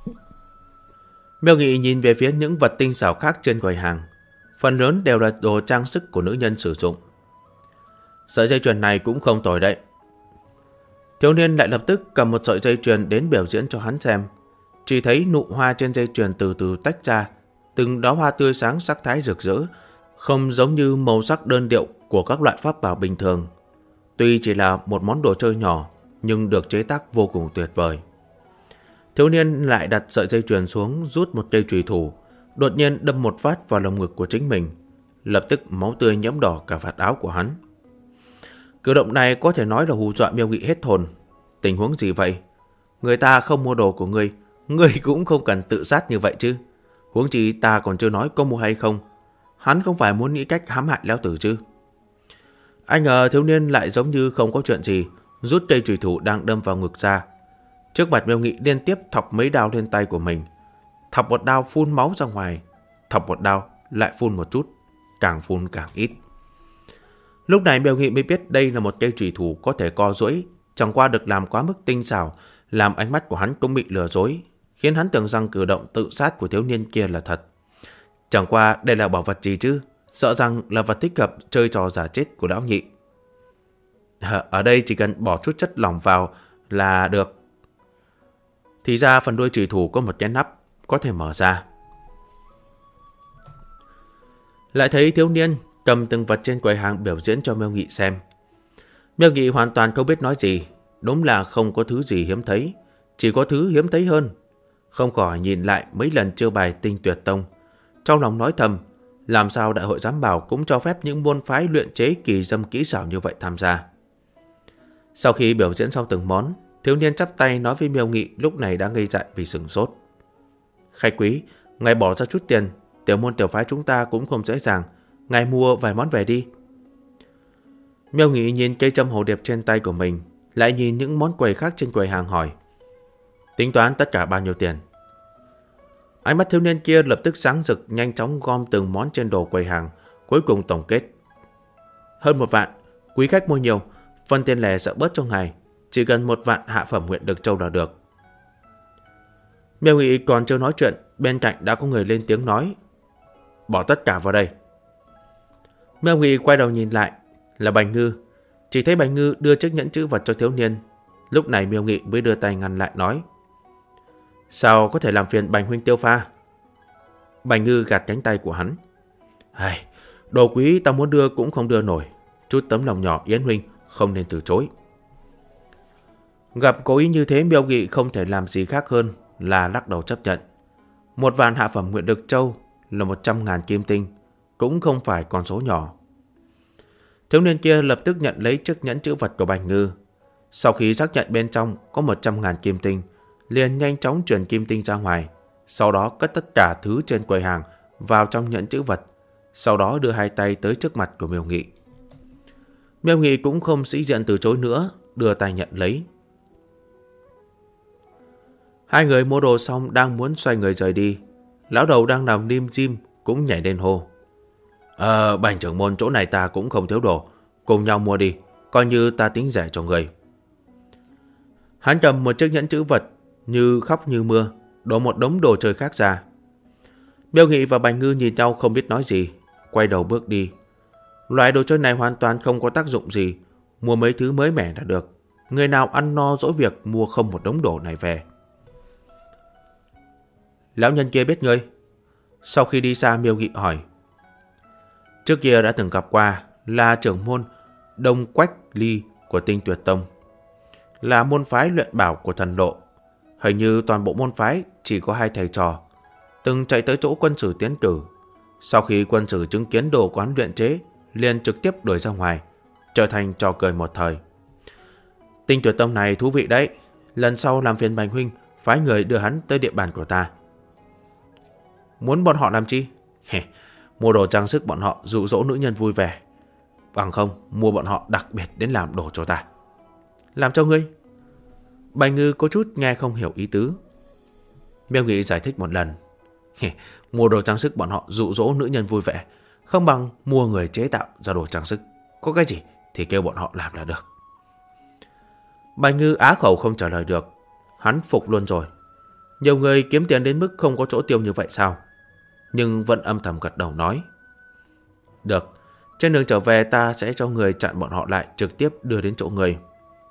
Miêu Nghị nhìn về phía những vật tinh xảo khác trên quầy hàng, phần lớn đều là đồ trang sức của nữ nhân sử dụng. Sợi dây chuyền này cũng không tồi đấy. Thiếu niên lại lập tức cầm một sợi dây chuyền đến biểu diễn cho hắn xem. Chỉ thấy nụ hoa trên dây chuyền từ từ tách ra, từng đóa hoa tươi sáng sắc thái rực rỡ, không giống như màu sắc đơn điệu của các loại pháp bảo bình thường. Tuy chỉ là một món đồ chơi nhỏ, nhưng được chế tác vô cùng tuyệt vời. Thiếu niên lại đặt sợi dây chuyền xuống, rút một cây chùy thủ, đột nhiên đâm một phát vào lồng ngực của chính mình. Lập tức máu tươi nhiễm đỏ cả vạt áo của hắn. Cử động này có thể nói là hù dọa Miêu Nghị hết hồn. Tình huống gì vậy? Người ta không mua đồ của ngươi, ngươi cũng không cần tự sát như vậy chứ. Huống chi ta còn chưa nói có mua hay không. Hắn không phải muốn nghĩ cách hãm hại Lão Tử chứ? Anh ngờ thiếu niên lại giống như không có chuyện gì, rút cây chùy thủ đang đâm vào ngực ra. Trước mặt Miêu Nghị liên tiếp thọc mấy đao lên tay của mình. Thọc một đao phun máu ra ngoài, thọc một đao lại phun một chút, càng phun càng ít. Lúc này Miêu Nghị mới biết đây là một cây chùy thủ có thể co duỗi, chẳng qua được làm quá mức tinh xảo, làm ánh mắt của hắn cũng bị lừa dối, khiến hắn tưởng rằng cử động tự sát của thiếu niên kia là thật. Chẳng qua đây là bảo vật gì chứ, sợ rằng là vật thích hợp chơi trò giả chết của lão nhị. Ở đây chỉ cần bỏ chút chất lỏng vào là được. Thì ra phần đuôi chùy thủ có một cái nắp có thể mở ra. Lại thấy thiếu niên cầm từng vật trên quầy hàng biểu diễn cho Miêu Nghị xem. Miêu Nghị hoàn toàn không biết nói gì. Đúng là không có thứ gì hiếm thấy, chỉ có thứ hiếm thấy hơn. Không khỏi nhìn lại mấy lần chiêu bài Tinh Tuyệt Tông, trong lòng nói thầm, làm sao đại hội giám bảo cũng cho phép những môn phái luyện chế kỳ dâm kỹ xảo như vậy tham gia. Sau khi biểu diễn xong từng món, thiếu niên chắp tay nói với Miêu Nghị lúc này đã ngây dại vì sửng sốt. Khách quý, ngài bỏ ra chút tiền, tiểu môn tiểu phái chúng ta cũng không dễ dàng, ngài mua vài món về đi. Miêu Nghị nhìn cây châm hồ điệp trên tay của mình, lại nhìn những món quầy khác trên quầy hàng hỏi, tính toán tất cả bao nhiêu tiền? Ánh mắt thiếu niên kia lập tức sáng rực, nhanh chóng gom từng món trên đồ quầy hàng, cuối cùng tổng kết. Hơn 1 vạn, quý khách mua nhiều, phần tiền lẻ sợ bớt cho ngài, chỉ cần 1 vạn hạ phẩm Nguyện Được Châu là được. Miêu Nghị còn chưa nói chuyện, bên cạnh đã có người lên tiếng nói, bỏ tất cả vào đây. Miêu Nghị quay đầu nhìn lại, là Bành Ngư. Chỉ thấy Bành Ngư đưa chiếc nhẫn trữ vật cho thiếu niên. Lúc này Miêu Nghị mới đưa tay ngăn lại nói, sao có thể làm phiền Bành huynh tiêu pha? Bành Ngư gạt cánh tay của hắn. Đồ quý ta muốn đưa cũng không đưa nổi, chút tấm lòng nhỏ Yến huynh không nên từ chối. Gặp cố ý như thế, Miêu Nghị không thể làm gì khác hơn là lắc đầu chấp nhận. 1 vạn hạ phẩm Nguyện Được Châu là 100.000 kim tinh, cũng không phải con số nhỏ. Thiếu niên kia lập tức nhận lấy chiếc nhẫn trữ vật của Bành Ngư. Sau khi xác nhận bên trong có 100.000 kim tinh, liền nhanh chóng chuyển kim tinh ra ngoài, sau đó cất tất cả thứ trên quầy hàng vào trong nhẫn trữ vật, sau đó đưa 2 tay tới trước mặt của Miêu Nghị. Miêu Nghị cũng không sĩ diện từ chối nữa, đưa tay nhận lấy. Hai người mua đồ xong đang muốn xoay người rời đi, lão đầu đang nằm lim dim cũng nhảy lên hô, Bành trưởng môn, chỗ này ta cũng không thiếu đồ, cùng nhau mua đi, coi như ta tính rẻ cho người. Hắn cầm một chiếc nhẫn trữ vật, như khóc như mưa, đổ một đống đồ chơi khác ra. Miêu Nghị và Bành Ngư nhìn nhau không biết nói gì, quay đầu bước đi. Loại đồ chơi này hoàn toàn không có tác dụng gì, mua mấy thứ mới mẻ là được. Người nào ăn no dỗi việc mua không một đống đồ này về. Lão nhân kia biết ngươi? Sau khi đi xa, Miêu Nghị hỏi. Trước kia đã từng gặp qua, là trưởng môn Đông Quách Ly của Tinh Tuyệt Tông, là môn phái luyện bảo của thần lộ. Hình như toàn bộ môn phái chỉ có 2 thầy trò, từng chạy tới chỗ quân sử tiến cử. Sau khi quân sử chứng kiến đồ quán luyện chế, liền trực tiếp đuổi ra ngoài, trở thành trò cười một thời. Tinh Tuyệt Tông này thú vị đấy, lần sau làm phiền Bành huynh phái người đưa hắn tới địa bàn của ta. Muốn bọn họ làm chi? Mua đồ trang sức bọn họ dụ dỗ nữ nhân vui vẻ, bằng không mua bọn họ đặc biệt đến làm đồ cho ta. Làm cho ngươi? Bành Ngư có chút nghe không hiểu ý tứ. Miêu Nghị giải thích một lần. Mua đồ trang sức bọn họ dụ dỗ nữ nhân vui vẻ, không bằng mua người chế tạo ra đồ trang sức. Có cái gì thì kêu bọn họ làm là được. Bành Ngư á khẩu không trả lời được. Hắn phục luôn rồi. Nhiều người kiếm tiền đến mức không có chỗ tiêu như vậy sao? Nhưng vẫn âm thầm gật đầu nói. Được, trên đường trở về ta sẽ cho người chặn bọn họ lại, trực tiếp đưa đến chỗ người.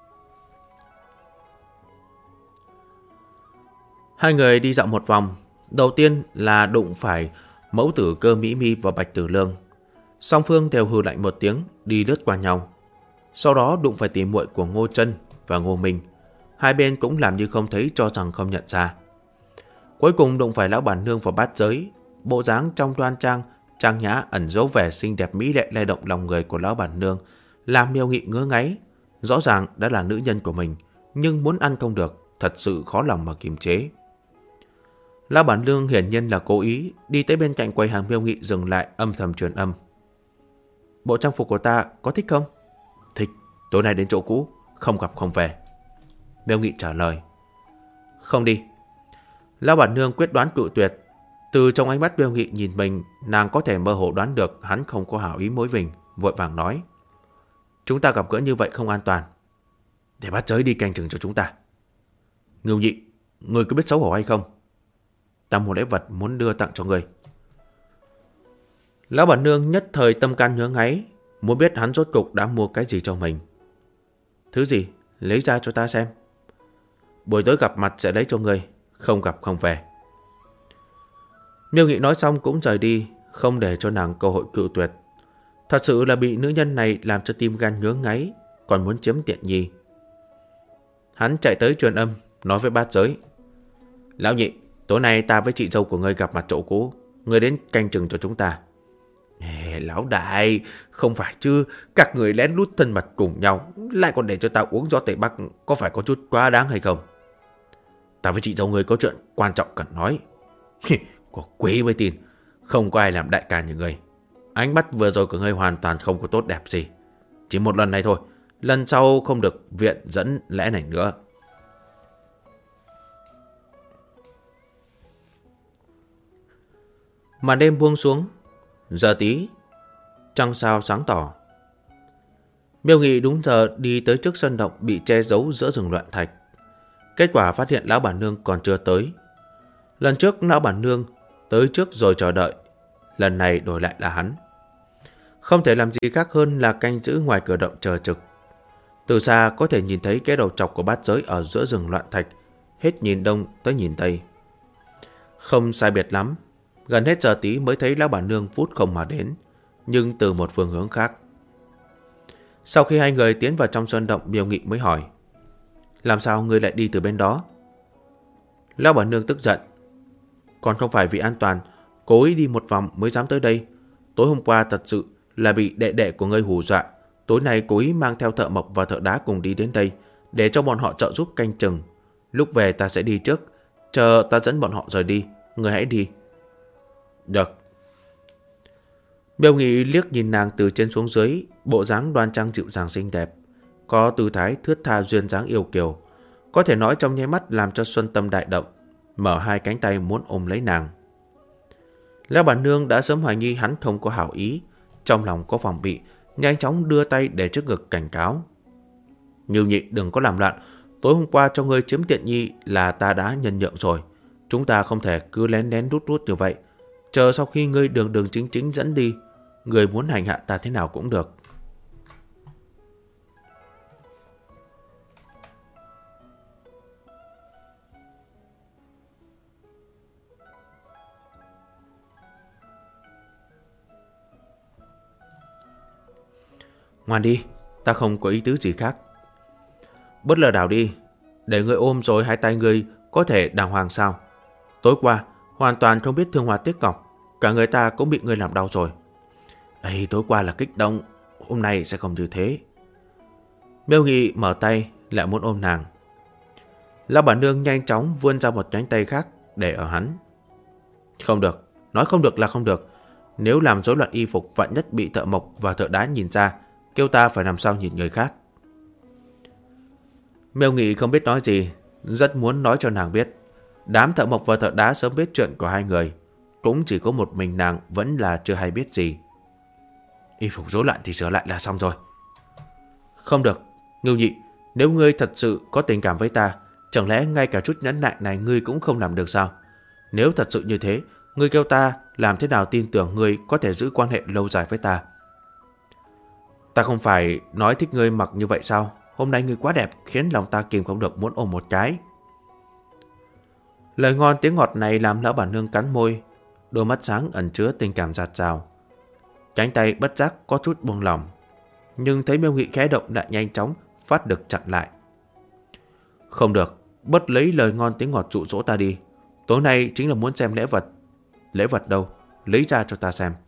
Hai người đi dạo một vòng. Đầu tiên là đụng phải mẫu tử Cơ Mỹ Mi và Bạch Tử Lương. Song phương đều hừ lạnh một tiếng, đi lướt qua nhau. Sau đó đụng phải tỉ muội của Ngô Trân và Ngô Minh. Hai bên cũng làm như không thấy, cho rằng không nhận ra. Cuối cùng đụng phải lão bản nương và Bát Giới. Bộ dáng trong đoan trang, trang nhã ẩn dấu vẻ xinh đẹp mỹ lệ lay động lòng người của lão bản nương, làm Miêu Nghị ngứa ngáy. Rõ ràng đã là nữ nhân của mình, nhưng muốn ăn không được, thật sự khó lòng mà kiềm chế. Lão bản nương hiển nhiên là cố ý, đi tới bên cạnh quầy hàng Miêu Nghị dừng lại, âm thầm truyền âm. Bộ trang phục của ta có thích không? Thích, tối nay đến chỗ cũ, không gặp không về. Miêu Nghị trả lời. Không đi. Lão bản nương quyết đoán cự tuyệt. Từ trong ánh mắt Miêu Nghị nhìn mình, nàng có thể mơ hồ đoán được hắn không có hảo ý mối tình, vội vàng nói. Chúng ta gặp gỡ như vậy không an toàn, để Bát Giới đi canh chừng cho chúng ta. Ngưu Nhị, người có biết xấu hổ hay không? Ta mua lễ vật muốn đưa tặng cho người. Lão bản nương nhất thời tâm can ngứa ngáy, muốn biết hắn rốt cục đã mua cái gì cho mình. Thứ gì? Lấy ra cho ta xem. Buổi tối gặp mặt sẽ lấy cho ngươi, không gặp không về. Miêu Nghị nói xong cũng rời đi, không để cho nàng cơ hội cự tuyệt. Thật sự là bị nữ nhân này làm cho tim gan ngứa ngáy, còn muốn chiếm tiện nghi. Hắn chạy tới truyền âm, nói với Bát Giới. Lão nhị, tối nay ta với chị dâu của ngươi gặp mặt chỗ cũ, ngươi đến canh chừng cho chúng ta. Lão đại, không phải chứ, các người lén lút thân mật cùng nhau, lại còn để cho ta uống gió Tây Bắc, có phải có chút quá đáng hay không? Ta với chị dâu ngươi có chuyện quan trọng cần nói. Có quý mới tin, không có ai làm đại ca như ngươi. Ánh mắt vừa rồi của ngươi hoàn toàn không có tốt đẹp gì. Chỉ một lần này thôi, lần sau không được viện dẫn lẽ này nữa. Màn đêm buông xuống, giờ tí, trăng sao sáng tỏ. Miêu Nghị đúng giờ đi tới trước sân động bị che giấu giữa rừng loạn thạch. Kết quả phát hiện lão bản nương còn chưa tới. Lần trước lão bản nương tới trước rồi chờ đợi, lần này đổi lại là hắn. Không thể làm gì khác hơn là canh giữ ngoài cửa động chờ trực. Từ xa có thể nhìn thấy cái đầu trọc của Bát Giới ở giữa rừng loạn thạch, hết nhìn đông tới nhìn tây. Không sai biệt lắm, gần hết giờ tí mới thấy lão bản nương phút không mà đến, nhưng từ một phương hướng khác. Sau khi hai người tiến vào trong sơn động, Miêu Nghị mới hỏi. Làm sao ngươi lại đi từ bên đó? Lão bản nương tức giận. Còn không phải vì an toàn, cố ý đi một vòng mới dám tới đây. Tối hôm qua thật sự là bị đệ đệ của ngươi hù dọa. Tối nay cố ý mang theo thợ mộc và thợ đá cùng đi đến đây, để cho bọn họ trợ giúp canh chừng. Lúc về ta sẽ đi trước, chờ ta dẫn bọn họ rời đi, ngươi hãy đi. Được. Miêu Nghị liếc nhìn nàng từ trên xuống dưới, bộ dáng đoan trang dịu dàng xinh đẹp, có tư thái thướt tha duyên dáng yêu kiều, có thể nói trong nháy mắt làm cho Xuân Tâm đại động, mở hai cánh tay muốn ôm lấy nàng. Lão bản nương đã sớm hoài nghi hắn không có hảo ý, trong lòng có phòng bị, nhanh chóng đưa tay để trước ngực cảnh cáo. Ngưu Nhị đừng có làm loạn, tối hôm qua cho ngươi chiếm tiện nghi là ta đã nhân nhượng rồi, chúng ta không thể cứ lén lén rút rút như vậy. Chờ sau khi ngươi đường đường chính chính dẫn đi, ngươi muốn hành hạ ta thế nào cũng được. Ngoan đi, ta không có ý tứ gì khác. Bớt lờ đảo đi, để ngươi ôm rồi hai tay ngươi có thể đàng hoàng sao? Tối qua hoàn toàn không biết thương hoa tiếc ngọc, cả người ta cũng bị ngươi làm đau rồi. Ấy, tối qua là kích động, hôm nay sẽ không như thế. Miêu Nghị mở tay lại muốn ôm nàng. Lão bản nương nhanh chóng vươn ra một cánh tay khác để ở hắn. Không được, nói không được là không được. Nếu làm rối loạn y phục, vạn nhất bị thợ mộc và thợ đá nhìn ra, kêu ta phải làm sao nhìn người khác. Miêu Nghị không biết nói gì, rất muốn nói cho nàng biết. Đám thợ mộc và thợ đá sớm biết chuyện của hai người, cũng chỉ có một mình nàng vẫn là chưa hay biết gì. Y phục rối loạn thì sửa lại là xong rồi. Không được, Ngưu Nhị, nếu ngươi thật sự có tình cảm với ta, chẳng lẽ ngay cả chút nhẫn nại này ngươi cũng không làm được sao? Nếu thật sự như thế, ngươi kêu ta làm thế nào tin tưởng ngươi có thể giữ quan hệ lâu dài với ta? Ta không phải nói thích ngươi mặc như vậy sao? Hôm nay ngươi quá đẹp khiến lòng ta kìm không được muốn ôm một cái. Lời ngon tiếng ngọt này làm lão bản nương cắn môi, đôi mắt sáng ẩn chứa tình cảm dạt dào. Cánh tay bất giác có chút buông lỏng, nhưng thấy Miêu Nghị khẽ động lại nhanh chóng phát được chặn lại. Không được, bất lấy lời ngon tiếng ngọt dụ dỗ ta đi. Tối nay chính là muốn xem lễ vật. Lễ vật đâu? Lấy ra cho ta xem.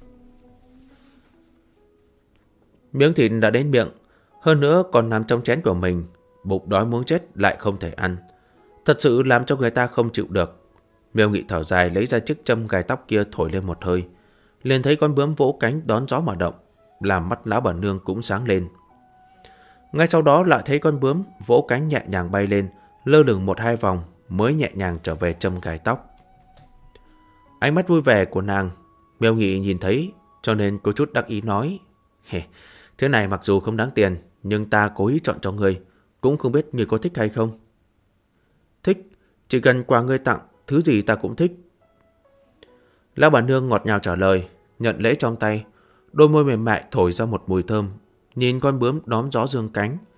Miếng thịt đã đến miệng, hơn nữa còn nằm trong chén của mình, bụng đói muốn chết lại không thể ăn. Thật sự làm cho người ta không chịu được. Miêu Nghị thở dài lấy ra chiếc châm gài tóc kia thổi lên một hơi, liền thấy con bướm vỗ cánh đón gió mà động, làm mắt lão bản nương cũng sáng lên. Ngay sau đó lại thấy con bướm vỗ cánh nhẹ nhàng bay lên, lơ lửng một hai vòng mới nhẹ nhàng trở về châm gài tóc. Ánh mắt vui vẻ của nàng, Miêu Nghị nhìn thấy, cho nên có chút đắc ý nói: Thế này mặc dù không đáng tiền, nhưng ta cố ý chọn cho ngươi, cũng không biết ngươi có thích hay không. Thích, chỉ cần quà ngươi tặng, thứ gì ta cũng thích. Lão bản nương ngọt ngào trả lời, nhận lễ trong tay, đôi môi mềm mại thổi ra một mùi thơm, nhìn con bướm đón gió dương cánh,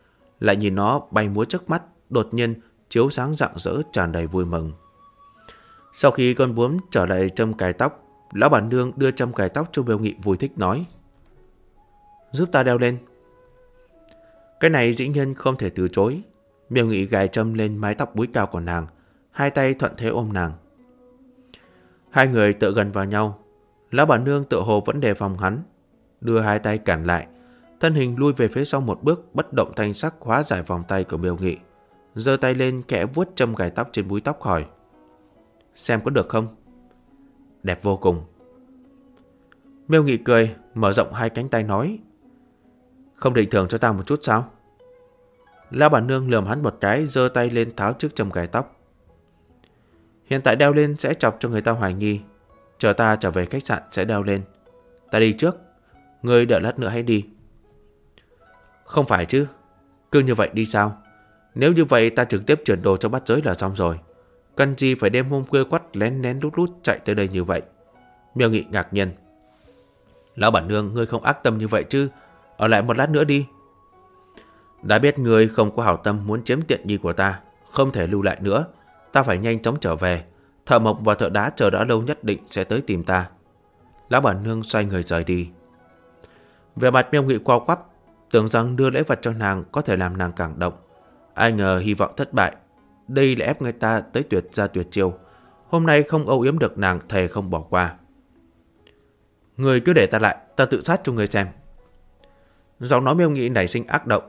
lại nhìn nó bay múa trước mắt, đột nhiên chiếu sáng rạng rỡ tràn đầy vui mừng. Sau khi con bướm trở lại châm cài tóc, lão bản nương đưa châm cài tóc cho Miêu Nghị vui thích nói: giúp ta đeo lên. Cái này dĩ nhiên không thể từ chối. Miêu Nghị gài châm lên mái tóc búi cao của nàng, hai tay thuận thế ôm nàng. Hai người tựa gần vào nhau. Lão bản nương tựa hồ vẫn đề phòng hắn, đưa hai tay cản lại, thân hình lui về phía sau một bước, bất động thanh sắc hóa giải vòng tay của Miêu Nghị, giơ tay lên kẽ vuốt châm gài tóc trên búi tóc hỏi: xem có được không? Đẹp vô cùng. Miêu Nghị cười, mở rộng hai cánh tay nói: không định thưởng cho ta một chút sao? Lão bản nương lườm hắn một cái, giơ tay lên tháo chiếc châm gài tóc. Hiện tại đeo lên sẽ chọc cho người ta hoài nghi, chờ ta trở về khách sạn sẽ đeo lên. Ta đi trước, ngươi đợi lát nữa hãy đi. Không phải chứ, cứ như vậy đi sao? Nếu như vậy ta trực tiếp chuyển đồ cho bắt giới là xong rồi, cần gì phải đêm hôm khuya quắt lén lén lút lút chạy tới đây như vậy? Miêu Nghị ngạc nhiên: lão bản nương, ngươi không ác tâm như vậy chứ? Ở lại một lát nữa đi. Đã biết ngươi không có hảo tâm muốn chiếm tiện nghi của ta, không thể lưu lại nữa. Ta phải nhanh chóng trở về. Thợ mộc và thợ đá chờ đã lâu nhất định sẽ tới tìm ta. Lão bản nương xoay người rời đi. Về mặt Miêu Nghị co quắp, tưởng rằng đưa lễ vật cho nàng có thể làm nàng cảm động. Ai ngờ hy vọng thất bại. Đây là ép người ta tới tuyệt ra tuyệt chiêu. Hôm nay không âu yếm được nàng, thề không bỏ qua. Người cứ để ta lại, ta tự sát cho người xem. Giọng nói Miêu Nghị nảy sinh ác động.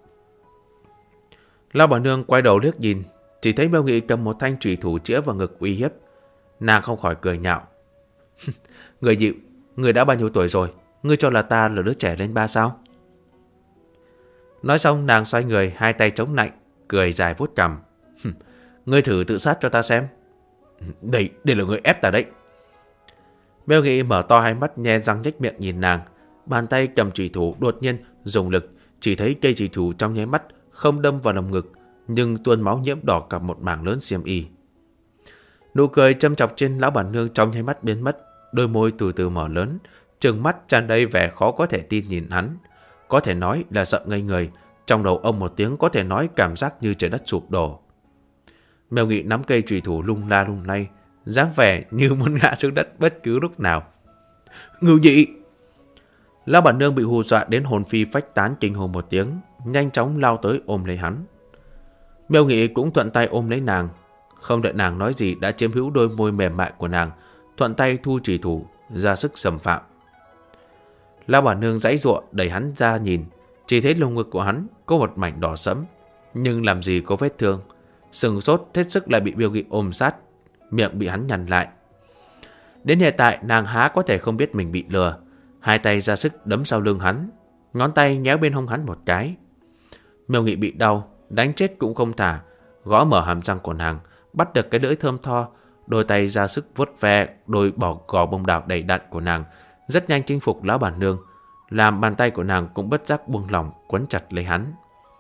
Lão bản nương quay đầu liếc nhìn, chỉ thấy Miêu Nghị cầm một thanh chùy thủ chĩa vào ngực uy hiếp. Nàng không khỏi cười nhạo: người dịu, người đã bao nhiêu tuổi rồi? Ngươi cho là ta là đứa trẻ lên ba sao? Nói xong nàng xoay người, hai tay chống nạnh, cười dài vuốt cằm. Ngươi thử tự sát cho ta xem. Đây là người ép ta đấy. Miêu Nghị mở to hai mắt nhe răng nhếch miệng nhìn nàng, bàn tay cầm chùy thủ đột nhiên dùng lực, chỉ thấy cây chùy thủ trong nháy mắt không đâm vào lồng ngực, nhưng tuôn máu nhiễm đỏ cả một mảng lớn xiêm y. Nụ cười châm chọc trên lão bản nương trong nháy mắt biến mất, đôi môi từ từ mở lớn, trừng mắt tràn đầy vẻ khó có thể tin nhìn hắn. Có thể nói là sợ ngây người, trong đầu ông một tiếng có thể nói cảm giác như trời đất sụp đổ. Miêu Nghị nắm cây chùy thủ lung la lung lay, dáng vẻ như muốn ngã xuống đất bất cứ lúc nào. Ngưu Nhị! Lão bản nương bị hù dọa đến hồn phi phách tán, kinh hồn một tiếng, nhanh chóng lao tới ôm lấy hắn. Miêu Nghị cũng thuận tay ôm lấy nàng, không đợi nàng nói gì đã chiếm hữu đôi môi mềm mại của nàng, thuận tay thu chùy thủ ra sức xâm phạm. Lão bản nương giãy giụa đẩy hắn ra nhìn, chỉ thấy lồng ngực của hắn có một mảnh đỏ sẫm, nhưng làm gì có vết thương. Sừng sốt hết sức lại bị Miêu Nghị ôm sát, miệng bị hắn nhằn lại. Đến hiện tại nàng há có thể không biết mình bị lừa, hai tay ra sức đấm sau lưng hắn, ngón tay nhéo bên hông hắn một cái. Miêu Nghị bị đau, đánh chết cũng không thả, gõ mở hàm răng của nàng, bắt được cái lưỡi thơm tho, đôi tay ra sức vuốt ve đôi gò bông đào đầy đặn của nàng, rất nhanh chinh phục lão bản nương, làm bàn tay của nàng cũng bất giác buông lỏng quấn chặt lấy hắn.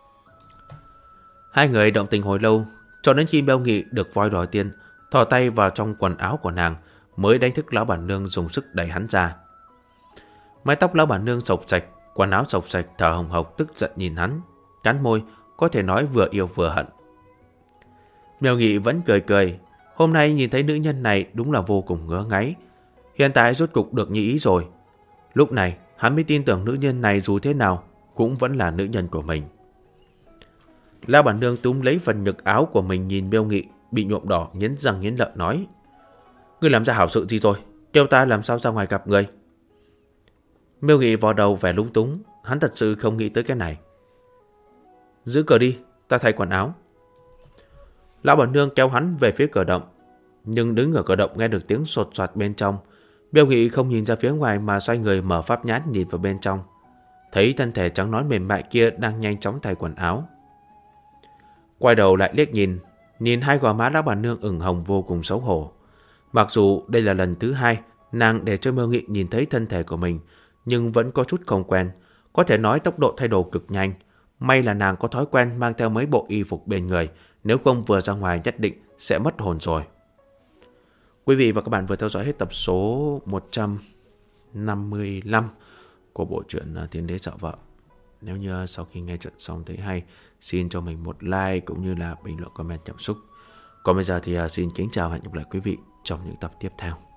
Hai người động tình hồi lâu, cho đến khi Miêu Nghị được voi đòi tiền, thò tay vào trong quần áo của nàng, mới đánh thức lão bản nương dùng sức đẩy hắn ra. Mái tóc lão bản nương xộc sạch, quần áo xộc sạch, thở hồng hộc tức giận nhìn hắn, cắn môi, có thể nói vừa yêu vừa hận. Miêu Nghị vẫn cười cười, hôm nay nhìn thấy nữ nhân này đúng là vô cùng ngứa ngáy. Hiện tại rốt cục được như ý rồi. Lúc này hắn mới tin tưởng nữ nhân này dù thế nào cũng vẫn là nữ nhân của mình. Lão bản nương túm lấy phần ngực áo của mình nhìn Miêu Nghị bị nhuộm đỏ, nghiến răng nghiến lợi nói: ngươi làm ra hảo sự gì rồi? Kêu ta làm sao ra ngoài gặp người? Miêu Nghị vò đầu vẻ lúng túng, hắn thật sự không nghĩ tới cái này. Giữ cửa đi, ta thay quần áo. Lão bản nương kéo hắn về phía cửa động, nhưng đứng ở cửa động nghe được tiếng sột soạt bên trong. Miêu Nghị không nhìn ra phía ngoài mà xoay người mở pháp nhãn nhìn vào bên trong, thấy thân thể trắng nõn mềm mại kia đang nhanh chóng thay quần áo. Quay đầu lại liếc nhìn hai gò má lão bản nương ửng hồng vô cùng xấu hổ. Mặc dù đây là lần thứ hai nàng để cho Miêu Nghị nhìn thấy thân thể của mình, nhưng vẫn có chút không quen, có thể nói tốc độ thay đổi cực nhanh. May là nàng có thói quen mang theo mấy bộ y phục bên người, nếu không vừa ra ngoài nhất định sẽ mất hồn rồi. Quý vị và các bạn vừa theo dõi hết tập số 155 của bộ truyện Thiên Đế Sợ Vợ. Nếu như sau khi nghe chuyện xong thấy hay, xin cho mình một like cũng như là bình luận comment cảm xúc. Còn bây giờ thì xin kính chào, hẹn gặp lại quý vị trong những tập tiếp theo.